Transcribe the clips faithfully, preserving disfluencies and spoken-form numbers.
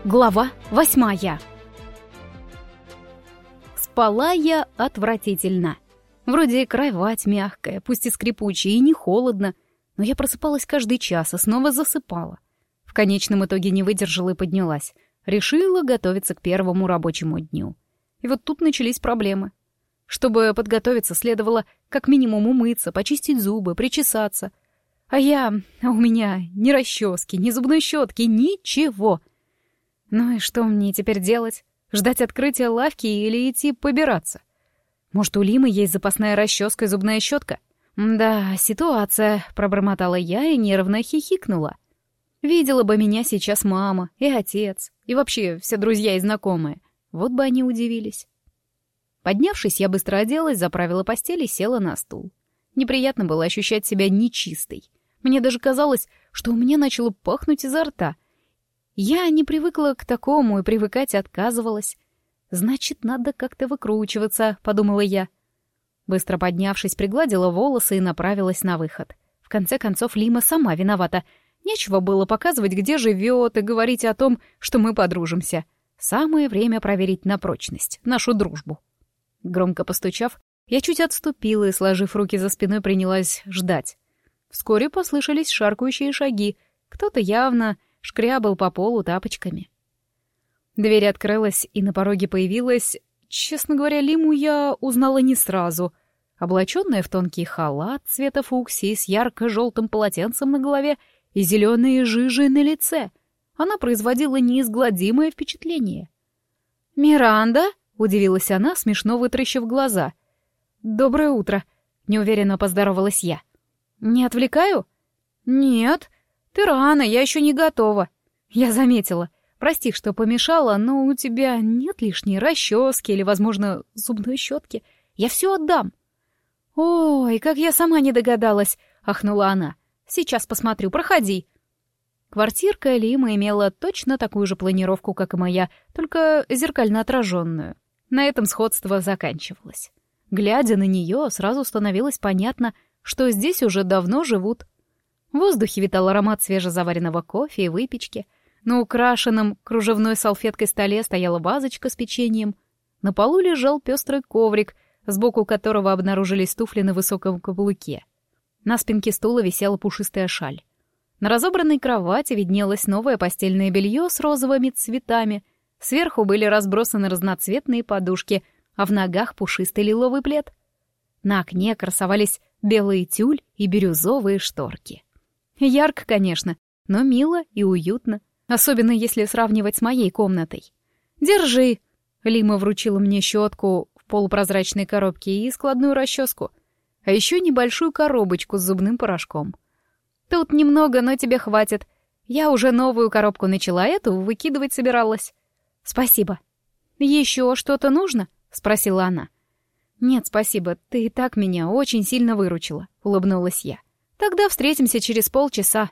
Глава восьмая. Спала я отвратительно. Вроде и кровать мягкая, пусть и скрипучая, и не холодно, но я просыпалась каждый час и снова засыпала. В конечном итоге не выдержала и поднялась. Решила готовиться к первому рабочему дню. И вот тут начались проблемы. Чтобы подготовиться, следовало как минимум умыться, почистить зубы, причесаться. А я... А у меня ни расчески, ни зубной щетки, ничего. Ну и что мне теперь делать? Ждать открытия лавки или идти побираться? Может, у Лимы есть запасная расческа и зубная щетка? Да, ситуация, пробормотала я и нервно хихикнула. Видела бы меня сейчас мама и отец, и вообще все друзья и знакомые. Вот бы они удивились. Поднявшись, я быстро оделась, заправила постель и села на стул. Неприятно было ощущать себя нечистой. Мне даже казалось, что у меня начало пахнуть изо рта. Я не привыкла к такому и привыкать отказывалась. «Значит, надо как-то выкручиваться», — подумала я. Быстро поднявшись, пригладила волосы и направилась на выход. В конце концов, Лима сама виновата. Нечего было показывать, где живет, и говорить о том, что мы подружимся. Самое время проверить на прочность нашу дружбу. Громко постучав, я чуть отступила и, сложив руки за спиной, принялась ждать. Вскоре послышались шаркающие шаги. Кто-то явно шкрябал по полу тапочками. Дверь открылась, и на пороге появилась... Честно говоря, Лиму я узнала не сразу. Облаченная в тонкий халат цвета фуксии с ярко-желтым полотенцем на голове и зеленые жижи на лице. Она производила неизгладимое впечатление. «Миранда?» — удивилась она, смешно вытращив глаза. «Доброе утро», — неуверенно поздоровалась я. «Не отвлекаю?» «Нет. Ты рано, я еще не готова». «Я заметила. Прости, что помешала, но у тебя нет лишней расчески или, возможно, зубной щетки. Я все отдам». «Ой, как я сама не догадалась», — ахнула она. «Сейчас посмотрю, проходи». Квартирка Лимы имела точно такую же планировку, как и моя, только зеркально отраженную. На этом сходство заканчивалось. Глядя на нее, сразу становилось понятно, что здесь уже давно живут. В воздухе витал аромат свежезаваренного кофе и выпечки. На украшенном кружевной салфеткой столе стояла вазочка с печеньем. На полу лежал пестрый коврик, сбоку которого обнаружились туфли на высоком каблуке. На спинке стула висела пушистая шаль. На разобранной кровати виднелось новое постельное белье с розовыми цветами. Сверху были разбросаны разноцветные подушки, а в ногах пушистый лиловый плед. На окне красовались белый тюль и бирюзовые шторки. Ярко, конечно, но мило и уютно, особенно если сравнивать с моей комнатой. «Держи!» — Лима вручила мне щетку в полупрозрачной коробке и складную расческу, а еще небольшую коробочку с зубным порошком. «Тут немного, но тебе хватит. Я уже новую коробку начала, эту выкидывать собиралась». «Спасибо». «Еще что-то нужно?» — спросила она. «Нет, спасибо, ты и так меня очень сильно выручила», — улыбнулась я. «Тогда встретимся через полчаса».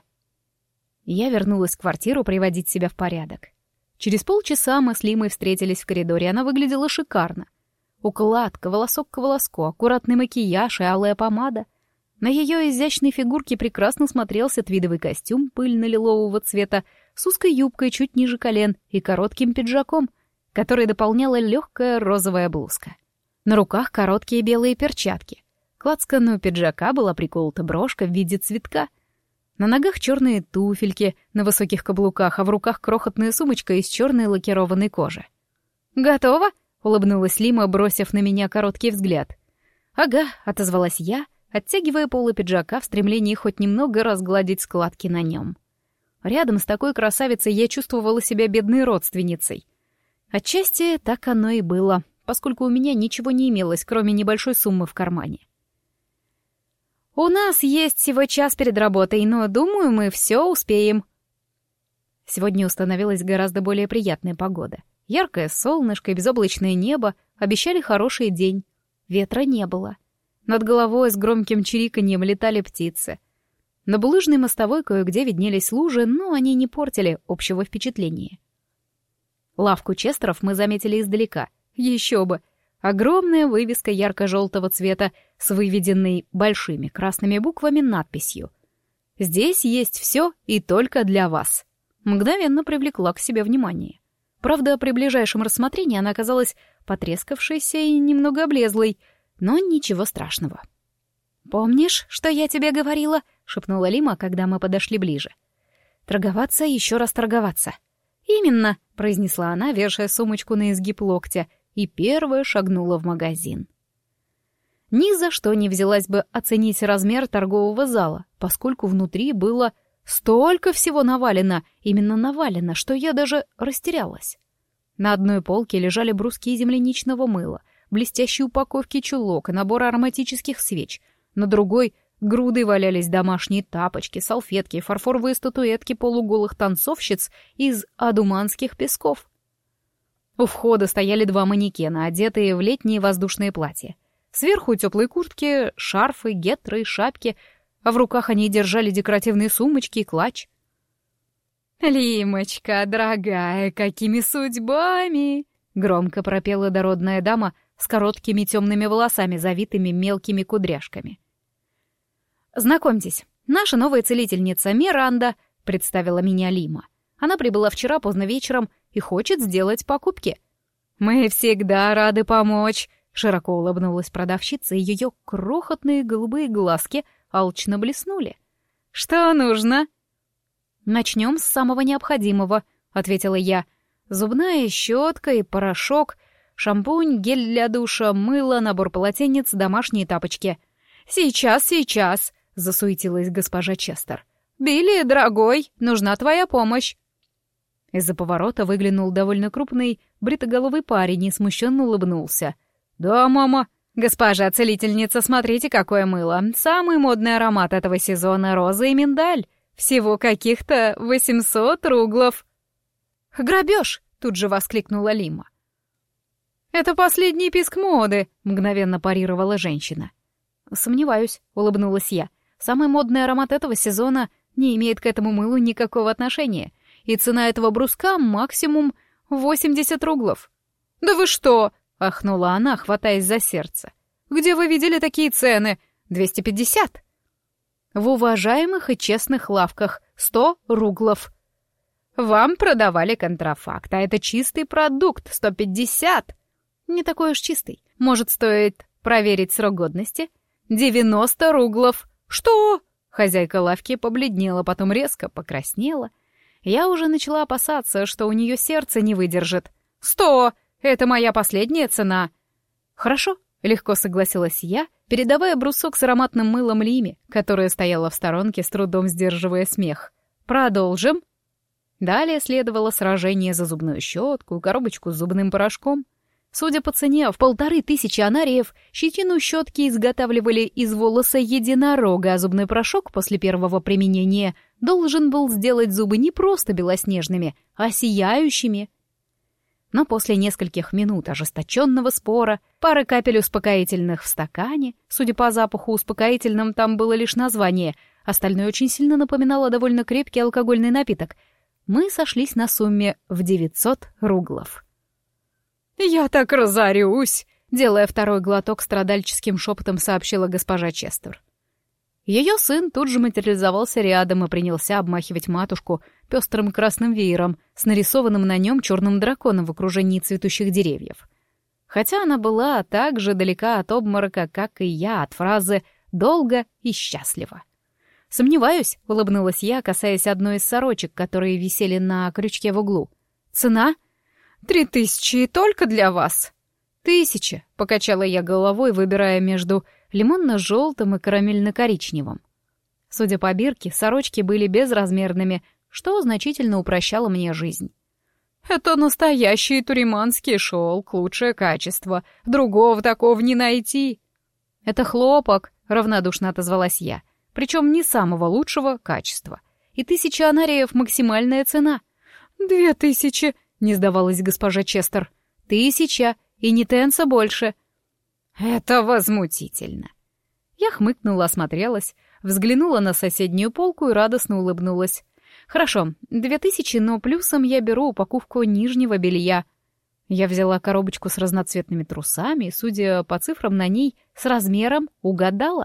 Я вернулась в квартиру приводить себя в порядок. Через полчаса мы с Лимой встретились в коридоре, она выглядела шикарно. Укладка, волосок к волоску, аккуратный макияж и алая помада. На ее изящной фигурке прекрасно смотрелся твидовый костюм пыльно-лилового цвета с узкой юбкой чуть ниже колен и коротким пиджаком, который дополняла легкая розовая блузка. На руках короткие белые перчатки. К лацкану пиджака была приколота брошка в виде цветка. На ногах черные туфельки на высоких каблуках, а в руках крохотная сумочка из черной лакированной кожи. «Готово?» — улыбнулась Лима, бросив на меня короткий взгляд. «Ага», — отозвалась я, оттягивая полы пиджака в стремлении хоть немного разгладить складки на нем. Рядом с такой красавицей я чувствовала себя бедной родственницей. Отчасти так оно и было, поскольку у меня ничего не имелось, кроме небольшой суммы в кармане. «У нас есть всего час перед работой, но, думаю, мы все успеем». Сегодня установилась гораздо более приятная погода. Яркое солнышко и безоблачное небо обещали хороший день. Ветра не было. Над головой с громким чириканьем летали птицы. На булыжной мостовой кое-где виднелись лужи, но они не портили общего впечатления. Лавку Честеров мы заметили издалека. Еще бы! Огромная вывеска ярко-желтого цвета с выведенной большими красными буквами надписью «Здесь есть все и только для вас». Мгновенно привлекла к себе внимание. Правда, при ближайшем рассмотрении она оказалась потрескавшейся и немного облезлой, но ничего страшного. «Помнишь, что я тебе говорила?» — шепнула Лима, когда мы подошли ближе. «Торговаться, еще раз торговаться». «Именно», — произнесла она, вешая сумочку на изгиб локтя, и первая шагнула в магазин. Ни за что не взялась бы оценить размер торгового зала, поскольку внутри было столько всего навалено, именно навалено, что я даже растерялась. На одной полке лежали бруски земляничного мыла, блестящие упаковки чулок и набор ароматических свеч. На другой грудой валялись домашние тапочки, салфетки и фарфоровые статуэтки полуголых танцовщиц из адуманских песков. У входа стояли два манекена, одетые в летние воздушные платья. Сверху теплые куртки, шарфы, гетры и шапки, а в руках они держали декоративные сумочки и клатч. «Лимочка, дорогая, какими судьбами!» — громко пропела дородная дама с короткими темными волосами, завитыми мелкими кудряшками. «Знакомьтесь, наша новая целительница Миранда», — представила меня Лима. «Она прибыла вчера поздно вечером и хочет сделать покупки». «Мы всегда рады помочь», — широко улыбнулась продавщица, и ее крохотные голубые глазки алчно блеснули. «Что нужно?» «Начнем с самого необходимого», — ответила я. «Зубная щетка и порошок, шампунь, гель для душа, мыло, набор полотенец, домашние тапочки». «Сейчас, сейчас», — засуетилась госпожа Честер. «Билли, дорогой, нужна твоя помощь». Из-за поворота выглянул довольно крупный бритоголовый парень и смущенно улыбнулся. «Да, мама». «Госпожа целительница, смотрите, какое мыло. Самый модный аромат этого сезона — роза и миндаль. Всего каких-то восемьсот руглов». «Грабеж!» — тут же воскликнула Лима. «Это последний писк моды», — мгновенно парировала женщина. «Сомневаюсь», — улыбнулась я. «Самый модный аромат этого сезона не имеет к этому мылу никакого отношения, и цена этого бруска максимум восемьдесят руглов». «Да вы что?» — ахнула она, хватаясь за сердце. «Где вы видели такие цены? двести пятьдесят?» «В уважаемых и честных лавках сто руглов». «Вам продавали контрафакт, а это чистый продукт, сто пятьдесят». «Не такой уж чистый. Может, стоит проверить срок годности?» «девяносто руглов». «Что?» Хозяйка лавки побледнела, потом резко покраснела. Я уже начала опасаться, что у нее сердце не выдержит. «Сто! Это моя последняя цена!» «Хорошо», — легко согласилась я, передавая брусок с ароматным мылом Лиме, которая стояла в сторонке, с трудом сдерживая смех. «Продолжим». Далее следовало сражение за зубную щетку, коробочку с зубным порошком. Судя по цене, в полторы тысячи анариев щетину щетки изготавливали из волоса единорога, а зубной порошок после первого применения должен был сделать зубы не просто белоснежными, а сияющими. Но после нескольких минут ожесточенного спора, пары капель успокоительных в стакане, судя по запаху, успокоительным там было лишь название, остальное очень сильно напоминало довольно крепкий алкогольный напиток, мы сошлись на сумме в девятьсот руглов. «Я так разорюсь!» — делая второй глоток, страдальческим шепотом сообщила госпожа Честер. Ее сын тут же материализовался рядом и принялся обмахивать матушку пестрым красным веером с нарисованным на нем черным драконом в окружении цветущих деревьев. Хотя она была так же далека от обморока, как и я от фразы «долго и счастливо». «Сомневаюсь», — улыбнулась я, касаясь одной из сорочек, которые висели на крючке в углу. «Цена?» «Три тысячи только для вас?» «Тысяча», — покачала я головой, выбирая между лимонно-желтым и карамельно-коричневым. Судя по бирке, сорочки были безразмерными, что значительно упрощало мне жизнь. «Это настоящий туриманский шелк, лучшее качество. Другого такого не найти». «Это хлопок», — равнодушно отозвалась я, причем не самого лучшего качества. «И тысяча анариев — максимальная цена». «Две тысячи», — не сдавалась госпожа Честер. «Тысяча, и не тенса больше». «Это возмутительно». Я хмыкнула, осмотрелась, взглянула на соседнюю полку и радостно улыбнулась. «Хорошо, две тысячи, но плюсом я беру упаковку нижнего белья». Я взяла коробочку с разноцветными трусами и, судя по цифрам на ней, с размером угадала.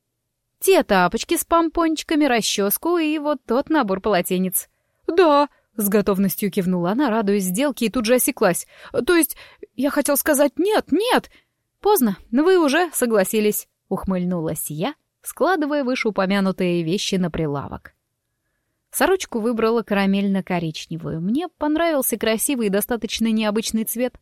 Те тапочки с помпончиками, расческу и вот тот набор полотенец. «Да», — С готовностью кивнула она, радуясь сделке, и тут же осеклась. «То есть, я хотел сказать нет, нет!» «Поздно, но вы уже согласились», — ухмыльнулась я, складывая вышеупомянутые вещи на прилавок. Сорочку выбрала карамельно-коричневую. Мне понравился красивый и достаточно необычный цвет.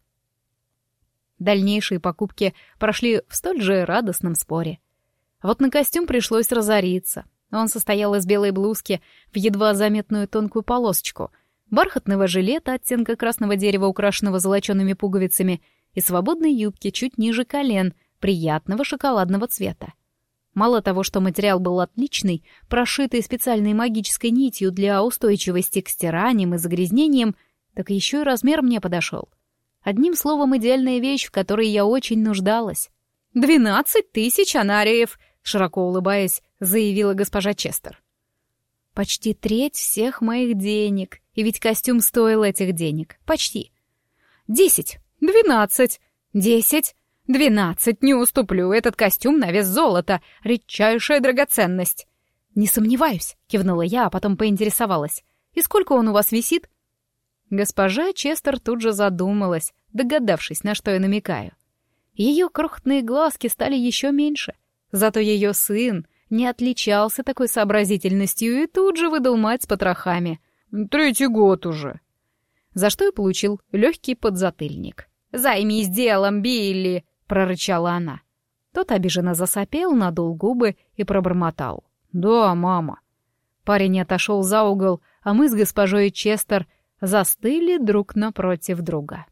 Дальнейшие покупки прошли в столь же радостном споре. Вот на костюм пришлось разориться. Он состоял из белой блузки в едва заметную тонкую полосочку, бархатного жилета оттенка красного дерева, украшенного золочеными пуговицами, и свободной юбки чуть ниже колен, приятного шоколадного цвета. Мало того, что материал был отличный, прошитый специальной магической нитью для устойчивости к стираниям и загрязнениям, так еще и размер мне подошел. Одним словом, идеальная вещь, в которой я очень нуждалась. «Двенадцать тысяч анариев!» — широко улыбаясь, заявила госпожа Честер. «Почти треть всех моих денег, и ведь костюм стоил этих денег. Почти. Десять, двенадцать, десять, двенадцать, не уступлю, этот костюм на вес золота, редчайшая драгоценность». «Не сомневаюсь», — кивнула я, а потом поинтересовалась. «И сколько он у вас висит?» Госпожа Честер тут же задумалась, догадавшись, на что я намекаю. Ее крохотные глазки стали еще меньше, зато ее сын не отличался такой сообразительностью и тут же выдал мать с потрохами. «Третий год уже». За что и получил легкий подзатыльник. «Займись делом, Билли!» — прорычала она. Тот обиженно засопел, надул губы и пробормотал. «Да, мама». Парень отошел за угол, а мы с госпожой Честер застыли друг напротив друга.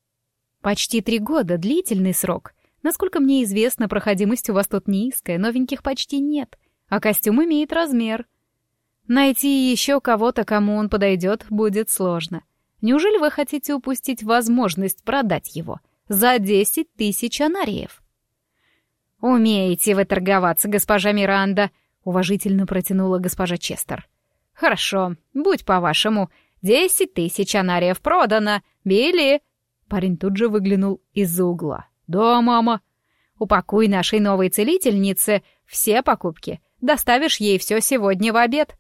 Почти три года — длительный срок. Насколько мне известно, проходимость у вас тут низкая, новеньких почти нет, а костюм имеет размер. Найти еще кого-то, кому он подойдет, будет сложно. Неужели вы хотите упустить возможность продать его за десять тысяч анариев? «Умеете вы торговаться, госпожа Миранда», — уважительно протянула госпожа Честер. «Хорошо, будь по-вашему. Десять тысяч анариев продано. Билли!» Парень тут же выглянул из-за угла. «Да, мама». «Упакуй нашей новой целительнице все покупки. Доставишь ей все сегодня в обед».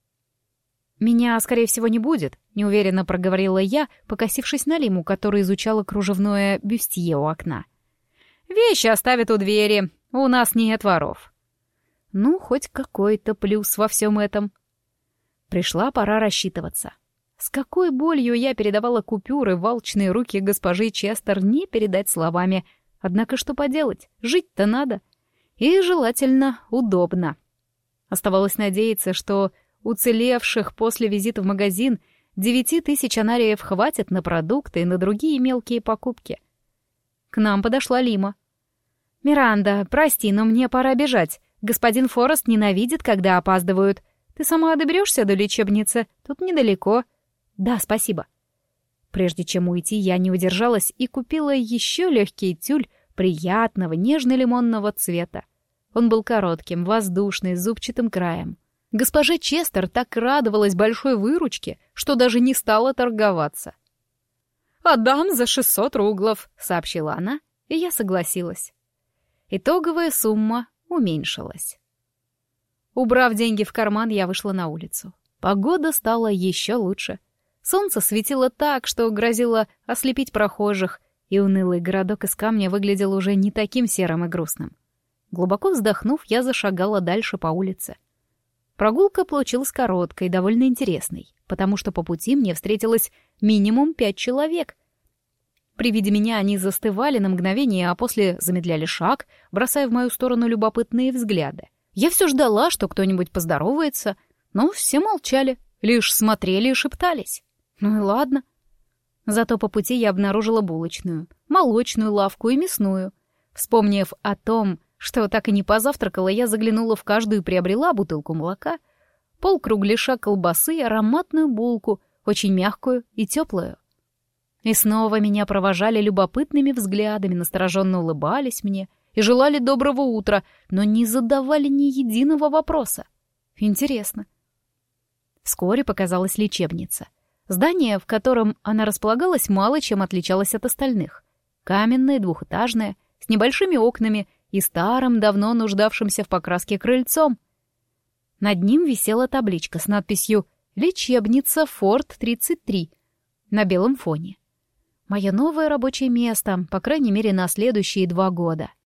«Меня, скорее всего, не будет», — неуверенно проговорила я, покосившись на Лиму, которая изучала кружевное бюстье у окна. «Вещи оставят у двери. У нас нет воров». Ну, хоть какой-то плюс во всем этом. Пришла пора рассчитываться. С какой болью я передавала купюры в алчные руки госпожи Честер, не передать словами. Однако что поделать, жить-то надо. И желательно удобно. Оставалось надеяться, что уцелевших после визита в магазин девяти тысяч анариев хватит на продукты и на другие мелкие покупки. К нам подошла Лима. «Миранда, прости, но мне пора бежать. Господин Форест ненавидит, когда опаздывают. Ты сама доберешься до лечебницы? Тут недалеко». «Да, спасибо». Прежде чем уйти, я не удержалась и купила еще легкий тюль приятного нежно-лимонного цвета. Он был коротким, воздушный, с зубчатым краем. Госпожа Честер так радовалась большой выручке, что даже не стала торговаться. «Отдам за шестьсот руглов», — сообщила она, и я согласилась. Итоговая сумма уменьшилась. Убрав деньги в карман, я вышла на улицу. Погода стала еще лучше. Солнце светило так, что грозило ослепить прохожих, и унылый городок из камня выглядел уже не таким серым и грустным. Глубоко вздохнув, я зашагала дальше по улице. Прогулка получилась короткой, довольно интересной, потому что по пути мне встретилось минимум пять человек. При виде меня они застывали на мгновение, а после замедляли шаг, бросая в мою сторону любопытные взгляды. Я все ждала, что кто-нибудь поздоровается, но все молчали, лишь смотрели и шептались. Ну и ладно. Зато по пути я обнаружила булочную, молочную лавку и мясную. Вспомнив о том, что так и не позавтракала, я заглянула в каждую и приобрела бутылку молока, полкругляша колбасы и ароматную булку, очень мягкую и теплую. И снова меня провожали любопытными взглядами, настороженно улыбались мне и желали доброго утра, но не задавали ни единого вопроса. Интересно. Вскоре показалась лечебница. Здание, в котором она располагалась, мало чем отличалось от остальных. Каменное, двухэтажное, с небольшими окнами и старым, давно нуждавшимся в покраске крыльцом. Над ним висела табличка с надписью Лечебница Форт тридцать три на белом фоне. Мое новое рабочее место, по крайней мере, на следующие два года.